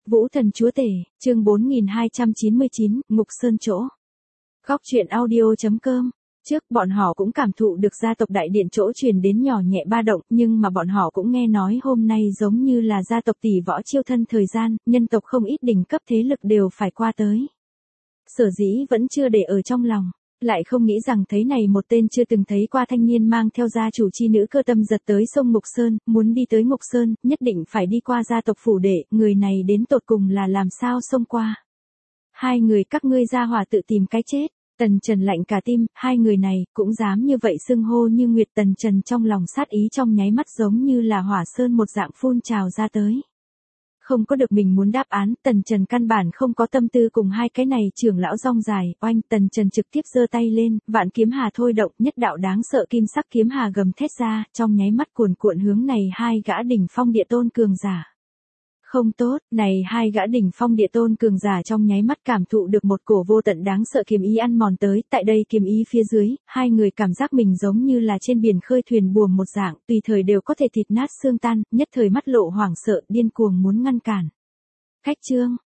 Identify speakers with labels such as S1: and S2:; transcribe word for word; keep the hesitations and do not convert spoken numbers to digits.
S1: Vũ Thần Chúa Tể, chương bốn nghìn hai trăm chín mươi chín, Ngục Sơn chỗ. Góc truyện audio chấm com. Trước bọn họ cũng cảm thụ được gia tộc đại điện chỗ truyền đến nhỏ nhẹ ba động, nhưng mà bọn họ cũng nghe nói hôm nay giống như là gia tộc tỷ võ chiêu thân thời gian, nhân tộc không ít đỉnh cấp thế lực đều phải qua tới. Sở dĩ vẫn chưa để ở trong lòng, lại không nghĩ rằng thấy này một tên chưa từng thấy qua thanh niên mang theo gia chủ chi nữ Cơ Tâm giật tới sông Ngục Sơn, muốn đi tới Ngục Sơn, nhất định phải đi qua gia tộc phủ đệ, người này đến tột cùng là làm sao xông qua. Hai người các ngươi ra hỏa tự tìm cái chết. Tần Trần lạnh cả tim, hai người này cũng dám như vậy xưng hô như Nguyệt. Tần Trần trong lòng sát ý trong nháy mắt giống như là hỏa sơn một dạng phun trào ra tới. Không có được mình muốn đáp án, Tần Trần căn bản không có tâm tư cùng hai cái này trưởng lão rong dài, oanh. Tần Trần trực tiếp giơ tay lên, vạn kiếm hà thôi động, nhất đạo đáng sợ kim sắc kiếm hà gầm thét ra, trong nháy mắt cuồn cuộn hướng này hai gã đỉnh phong địa tôn cường giả. Không tốt, này hai gã đỉnh phong địa tôn cường giả trong nháy mắt cảm thụ được một cổ vô tận đáng sợ kiếm ý ăn mòn tới, tại đây kiếm ý phía dưới, hai người cảm giác mình giống như là trên biển khơi thuyền buồm một dạng, tùy thời đều có thể thịt nát xương tan, nhất thời mắt lộ hoảng sợ, điên cuồng muốn ngăn cản. Cách chương,